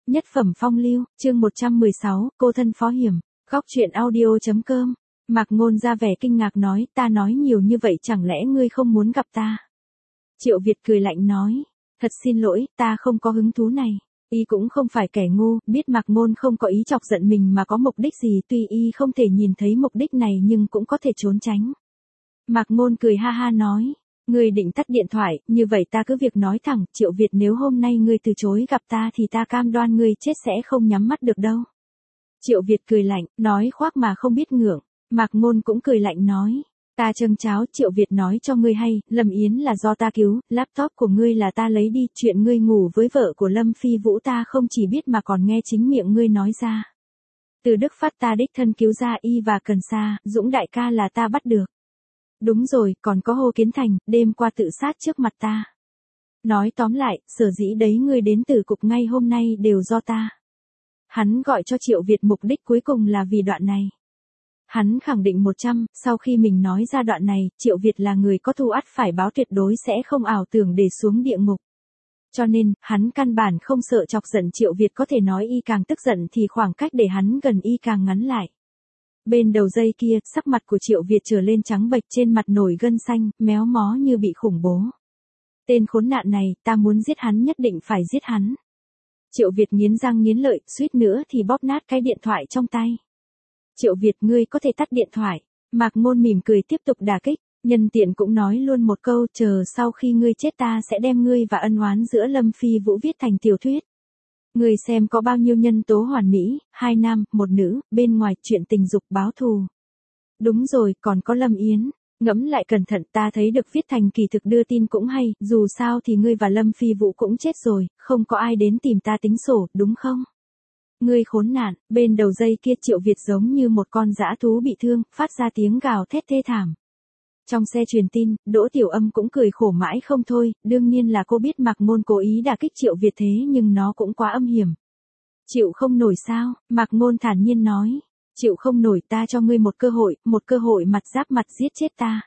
Nhất phẩm phong lưu, chương 116, cô thân phó hiểm. Góc truyện audio.com. Mạc Ngôn ra vẻ kinh ngạc nói, ta nói nhiều như vậy chẳng lẽ ngươi không muốn gặp ta? Triệu Việt cười lạnh nói, thật xin lỗi, ta không có hứng thú này. Y cũng không phải kẻ ngu, biết Mạc Ngôn không có ý chọc giận mình mà có mục đích gì, tuy y không thể nhìn thấy mục đích này nhưng cũng có thể trốn tránh. Mạc Ngôn cười ha ha nói, ngươi định tắt điện thoại, như vậy ta cứ việc nói thẳng, Triệu Việt, nếu hôm nay ngươi từ chối gặp ta thì ta cam đoan ngươi chết sẽ không nhắm mắt được đâu. Triệu Việt cười lạnh, nói khoác mà không biết ngượng. Mạc Ngôn cũng cười lạnh nói, ta châng cháo. Triệu Việt nói cho ngươi hay, Lâm Yến là do ta cứu, laptop của ngươi là ta lấy đi, chuyện ngươi ngủ với vợ của Lâm Phi Vũ ta không chỉ biết mà còn nghe chính miệng ngươi nói ra. Từ Đức Phát ta đích thân cứu ra y và Cần Sa, Dũng đại ca là ta bắt được. Đúng rồi, còn có Hồ Kiến Thành, đêm qua tự sát trước mặt ta. Nói tóm lại, sở dĩ đấy ngươi đến Tử Cục ngay hôm nay đều do ta. Hắn gọi cho Triệu Việt mục đích cuối cùng là vì đoạn này. Hắn khẳng định 100, sau khi mình nói ra đoạn này, Triệu Việt là người có thù ắt phải báo, tuyệt đối sẽ không ảo tưởng để xuống địa ngục. Cho nên, hắn căn bản không sợ chọc giận Triệu Việt, có thể nói y càng tức giận thì khoảng cách để hắn gần y càng ngắn lại. Bên đầu dây kia, sắc mặt của Triệu Việt trở lên trắng bệch, trên mặt nổi gân xanh, méo mó như bị khủng bố. Tên khốn nạn này, ta muốn giết hắn, nhất định phải giết hắn. Triệu Việt nghiến răng nghiến lợi, suýt nữa thì bóp nát cái điện thoại trong tay. Triệu Việt, ngươi có thể tắt điện thoại. Mạc Ngôn mỉm cười tiếp tục đả kích, nhân tiện cũng nói luôn một câu, chờ sau khi ngươi chết ta sẽ đem ngươi và ân oán giữa Lâm Phi Vũ viết thành tiểu thuyết. Ngươi xem có bao nhiêu nhân tố hoàn mỹ, 2 nam, 1 nữ, bên ngoài chuyện tình dục báo thù. Đúng rồi, còn có Lâm Yến. Ngẫm lại cẩn thận, ta thấy được viết thành kỳ thực đưa tin cũng hay, dù sao thì ngươi và Lâm Phi Vũ cũng chết rồi, không có ai đến tìm ta tính sổ, đúng không? Ngươi khốn nạn. Bên đầu dây kia Triệu Việt giống như một con dã thú bị thương, phát ra tiếng gào thét thê thảm. Trong xe truyền tin, Đỗ Tiểu Âm cũng cười khổ mãi không thôi, đương nhiên là cô biết Mạc Ngôn cố ý đả kích Triệu Việt thế nhưng nó cũng quá âm hiểm. Chịu không nổi sao? Mạc Ngôn thản nhiên nói. Chịu không nổi, ta cho ngươi một cơ hội mặt giáp mặt giết chết ta.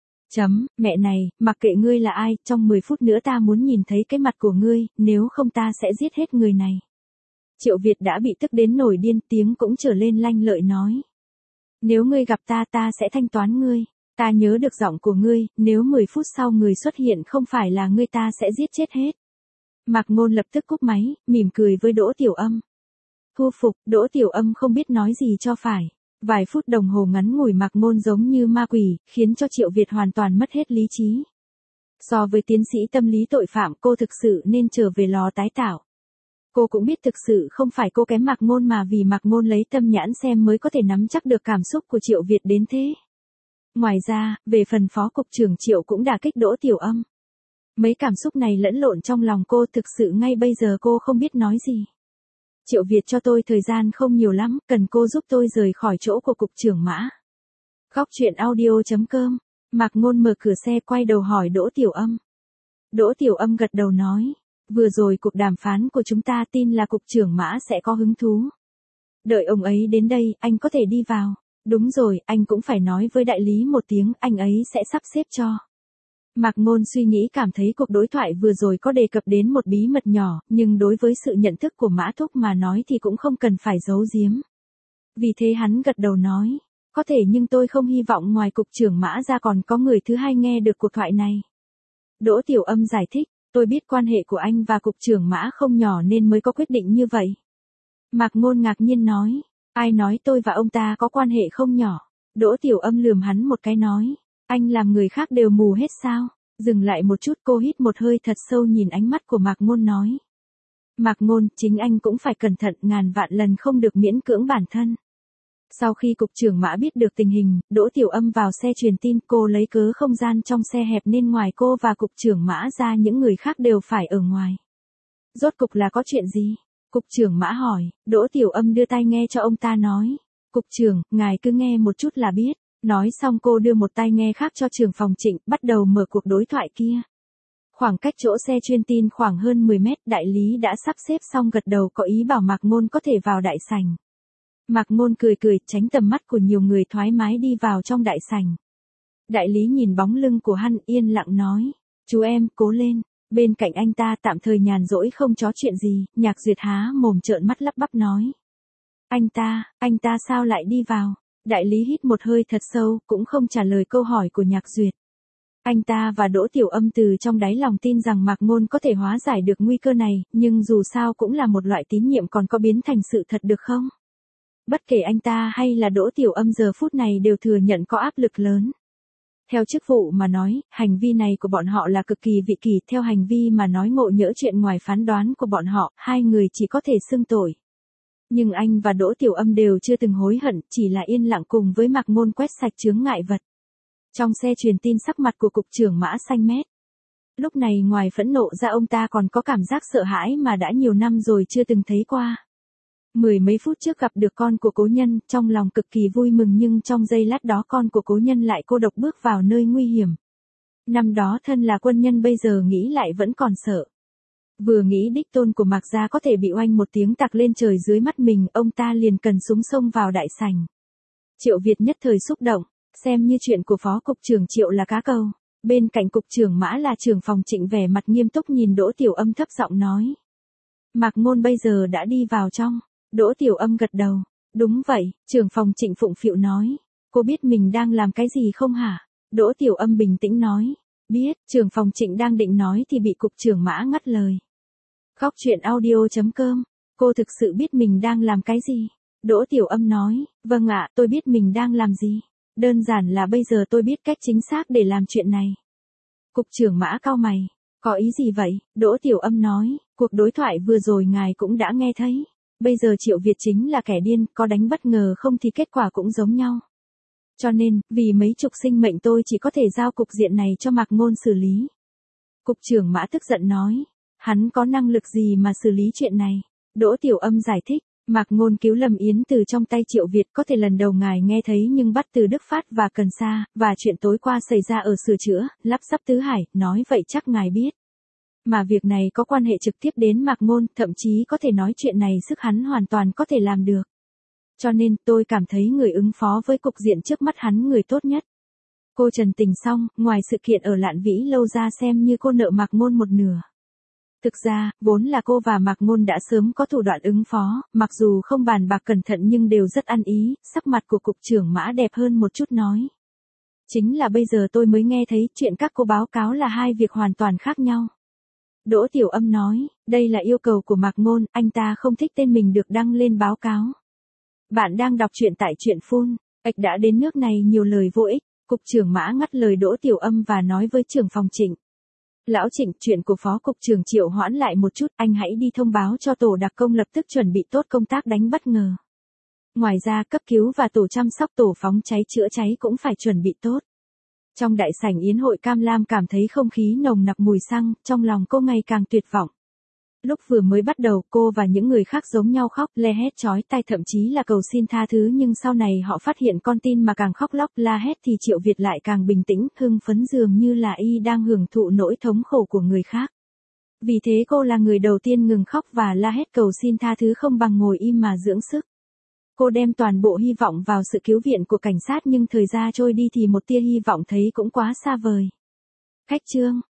Mẹ này, mặc kệ ngươi là ai, trong 10 phút nữa ta muốn nhìn thấy cái mặt của ngươi, nếu không ta sẽ giết hết người này. Triệu Việt đã bị tức đến nổi điên, tiếng cũng trở lên lanh lợi nói. Nếu ngươi gặp ta ta sẽ thanh toán ngươi. Ta nhớ được giọng của ngươi, nếu 10 phút sau người xuất hiện không phải là ngươi ta sẽ giết chết hết. Mạc Ngôn lập tức cúp máy, mỉm cười với Đỗ Tiểu Âm. Thu phục, Đỗ Tiểu Âm không biết nói gì cho phải. Vài phút đồng hồ ngắn ngủi Mạc Ngôn giống như ma quỷ, khiến cho Triệu Việt hoàn toàn mất hết lý trí. So với tiến sĩ tâm lý tội phạm, cô thực sự nên trở về lò tái tạo. Cô cũng biết thực sự không phải cô kém Mạc Ngôn mà vì Mạc Ngôn lấy tâm nhãn xem mới có thể nắm chắc được cảm xúc của Triệu Việt đến thế. Ngoài ra, về phần phó cục trưởng Triệu cũng đả kích Đỗ Tiểu Âm. Mấy cảm xúc này lẫn lộn trong lòng cô, thực sự ngay bây giờ cô không biết nói gì. Triệu Việt, cho tôi thời gian không nhiều lắm, cần cô giúp tôi rời khỏi chỗ của cục trưởng Mã. Góc truyện audio.com. Mạc Ngôn mở cửa xe quay đầu hỏi Đỗ Tiểu Âm. Đỗ Tiểu Âm gật đầu nói. Vừa rồi cuộc đàm phán của chúng ta tin là cục trưởng Mã sẽ có hứng thú. Đợi ông ấy đến đây, anh có thể đi vào. Đúng rồi, anh cũng phải nói với đại lý một tiếng, anh ấy sẽ sắp xếp cho. Mạc Ngôn suy nghĩ cảm thấy cuộc đối thoại vừa rồi có đề cập đến một bí mật nhỏ, nhưng đối với sự nhận thức của Mã Thúc mà nói thì cũng không cần phải giấu giếm. Vì thế hắn gật đầu nói, có thể nhưng tôi không hy vọng ngoài cục trưởng Mã ra còn có người thứ hai nghe được cuộc thoại này. Đỗ Tiểu Âm giải thích, tôi biết quan hệ của anh và cục trưởng Mã không nhỏ nên mới có quyết định như vậy. Mạc Ngôn ngạc nhiên nói, ai nói tôi và ông ta có quan hệ không nhỏ? Đỗ Tiểu Âm lườm hắn một cái nói, anh làm người khác đều mù hết sao? Dừng lại một chút, cô hít một hơi thật sâu nhìn ánh mắt của Mạc Ngôn nói. Mạc Ngôn, chính anh cũng phải cẩn thận, ngàn vạn lần không được miễn cưỡng bản thân. Sau khi cục trưởng Mã biết được tình hình, Đỗ Tiểu Âm vào xe truyền tin, cô lấy cớ không gian trong xe hẹp nên ngoài cô và cục trưởng Mã ra những người khác đều phải ở ngoài. Rốt cục là có chuyện gì? Cục trưởng Mã hỏi. Đỗ Tiểu Âm đưa tai nghe cho ông ta nói. Cục trưởng, ngài cứ nghe một chút là biết. Nói xong cô đưa một tai nghe khác cho trưởng phòng Trịnh, bắt đầu mở cuộc đối thoại kia. Khoảng cách chỗ xe truyền tin khoảng hơn 10 mét, đại lý đã sắp xếp xong gật đầu có ý bảo Mạc Ngôn có thể vào đại sảnh. Mạc Ngôn cười cười, tránh tầm mắt của nhiều người, thoải mái đi vào trong đại sảnh. Đại lý nhìn bóng lưng của hắn, yên lặng nói, chú em, cố lên. Bên cạnh anh ta tạm thời nhàn rỗi không chó chuyện gì, Nhạc Duyệt há mồm trợn mắt lắp bắp nói. Anh ta sao lại đi vào? Đại lý hít một hơi thật sâu, cũng không trả lời câu hỏi của Nhạc Duyệt. Anh ta và Đỗ Tiểu Âm từ trong đáy lòng tin rằng Mạc Ngôn có thể hóa giải được nguy cơ này, nhưng dù sao cũng là một loại tín nhiệm, còn có biến thành sự thật được không? Bất kể anh ta hay là Đỗ Tiểu Âm giờ phút này đều thừa nhận có áp lực lớn. Theo chức vụ mà nói, hành vi này của bọn họ là cực kỳ vị kỷ, theo hành vi mà nói ngộ nhỡ chuyện ngoài phán đoán của bọn họ, hai người chỉ có thể xưng tội. Nhưng anh và Đỗ Tiểu Âm đều chưa từng hối hận, chỉ là yên lặng cùng với Mạc Ngôn quét sạch chướng ngại vật. Trong xe truyền tin sắc mặt của cục trưởng Mã xanh mét. Lúc này ngoài phẫn nộ ra ông ta còn có cảm giác sợ hãi mà đã nhiều năm rồi chưa từng thấy qua. Mười mấy phút trước gặp được con của cố nhân, trong lòng cực kỳ vui mừng, nhưng trong giây lát đó con của cố nhân lại cô độc bước vào nơi nguy hiểm. Năm đó thân là quân nhân, bây giờ nghĩ lại vẫn còn sợ. Vừa nghĩ đích tôn của Mạc gia có thể bị oanh một tiếng tạc lên trời dưới mắt mình, ông ta liền cần súng xông vào đại sảnh. Triệu Việt nhất thời xúc động, xem như chuyện của phó cục trưởng Triệu là cá câu. Bên cạnh cục trưởng Mã là trưởng phòng Trịnh vẻ mặt nghiêm túc nhìn Đỗ Tiểu Âm thấp giọng nói. Mạc Ngôn bây giờ đã đi vào trong. Đỗ Tiểu Âm gật đầu. Đúng vậy, trưởng phòng Trịnh phụng phịu nói. Cô biết mình đang làm cái gì không hả? Đỗ Tiểu Âm bình tĩnh nói. Biết, trưởng phòng Trịnh đang định nói thì bị cục trưởng Mã ngắt lời. Khóc chuyện audio.com. Cô thực sự biết mình đang làm cái gì? Đỗ Tiểu Âm nói. Vâng ạ, tôi biết mình đang làm gì. Đơn giản là bây giờ tôi biết cách chính xác để làm chuyện này. Cục trưởng Mã cau mày. Có ý gì vậy? Đỗ Tiểu Âm nói. Cuộc đối thoại vừa rồi ngài cũng đã nghe thấy. Bây giờ Triệu Việt chính là kẻ điên, có đánh bất ngờ không thì kết quả cũng giống nhau. Cho nên, vì mấy chục sinh mệnh tôi chỉ có thể giao cục diện này cho Mạc Ngôn xử lý. Cục trưởng Mã tức giận nói. Hắn có năng lực gì mà xử lý chuyện này? Đỗ Tiểu Âm giải thích. Mạc Ngôn cứu Lâm Yến từ trong tay Triệu Việt có thể lần đầu ngài nghe thấy, nhưng bắt từ Đức Phát và Cần Sa, và chuyện tối qua xảy ra ở sửa chữa, lắp ráp Tứ Hải, nói vậy chắc ngài biết. Mà việc này có quan hệ trực tiếp đến Mạc Ngôn, thậm chí có thể nói chuyện này sức hắn hoàn toàn có thể làm được. Cho nên tôi cảm thấy người ứng phó với cục diện trước mắt hắn người tốt nhất. Cô Trần Tình xong, ngoài sự kiện ở Lạn Vĩ Lâu ra xem như cô nợ Mạc Ngôn một nửa. Thực ra, vốn là cô và Mạc Ngôn đã sớm có thủ đoạn ứng phó, mặc dù không bàn bạc cẩn thận nhưng đều rất ăn ý, sắc mặt của cục trưởng Mã đẹp hơn một chút nói. Chính là bây giờ tôi mới nghe thấy chuyện các cô báo cáo là hai việc hoàn toàn khác nhau. Đỗ Tiểu Âm nói, đây là yêu cầu của Mạc Ngôn, anh ta không thích tên mình được đăng lên báo cáo. Bạn đang đọc truyện tại truyện phun, đã đến nước này nhiều lời vô ích, cục trưởng Mã ngắt lời Đỗ Tiểu Âm và nói với trưởng phòng Trịnh. Lão Trịnh, chuyện của phó cục trưởng Triệu hoãn lại một chút, anh hãy đi thông báo cho tổ đặc công lập tức chuẩn bị tốt công tác đánh bất ngờ. Ngoài ra cấp cứu và tổ chăm sóc tổ phóng cháy chữa cháy cũng phải chuẩn bị tốt. Trong đại sảnh yến hội Cam Lam cảm thấy không khí nồng nặc mùi xăng, trong lòng cô ngày càng tuyệt vọng. Lúc vừa mới bắt đầu cô và những người khác giống nhau khóc, le hét chói tai, thậm chí là cầu xin tha thứ, nhưng sau này họ phát hiện con tin mà càng khóc lóc la hét thì Triệu Việt lại càng bình tĩnh, hưng phấn, dường như là y đang hưởng thụ nỗi thống khổ của người khác. Vì thế cô là người đầu tiên ngừng khóc và la hét cầu xin tha thứ, không bằng ngồi im mà dưỡng sức. Cô đem toàn bộ hy vọng vào sự cứu viện của cảnh sát, nhưng thời gian trôi đi thì một tia hy vọng thấy cũng quá xa vời. Khách trương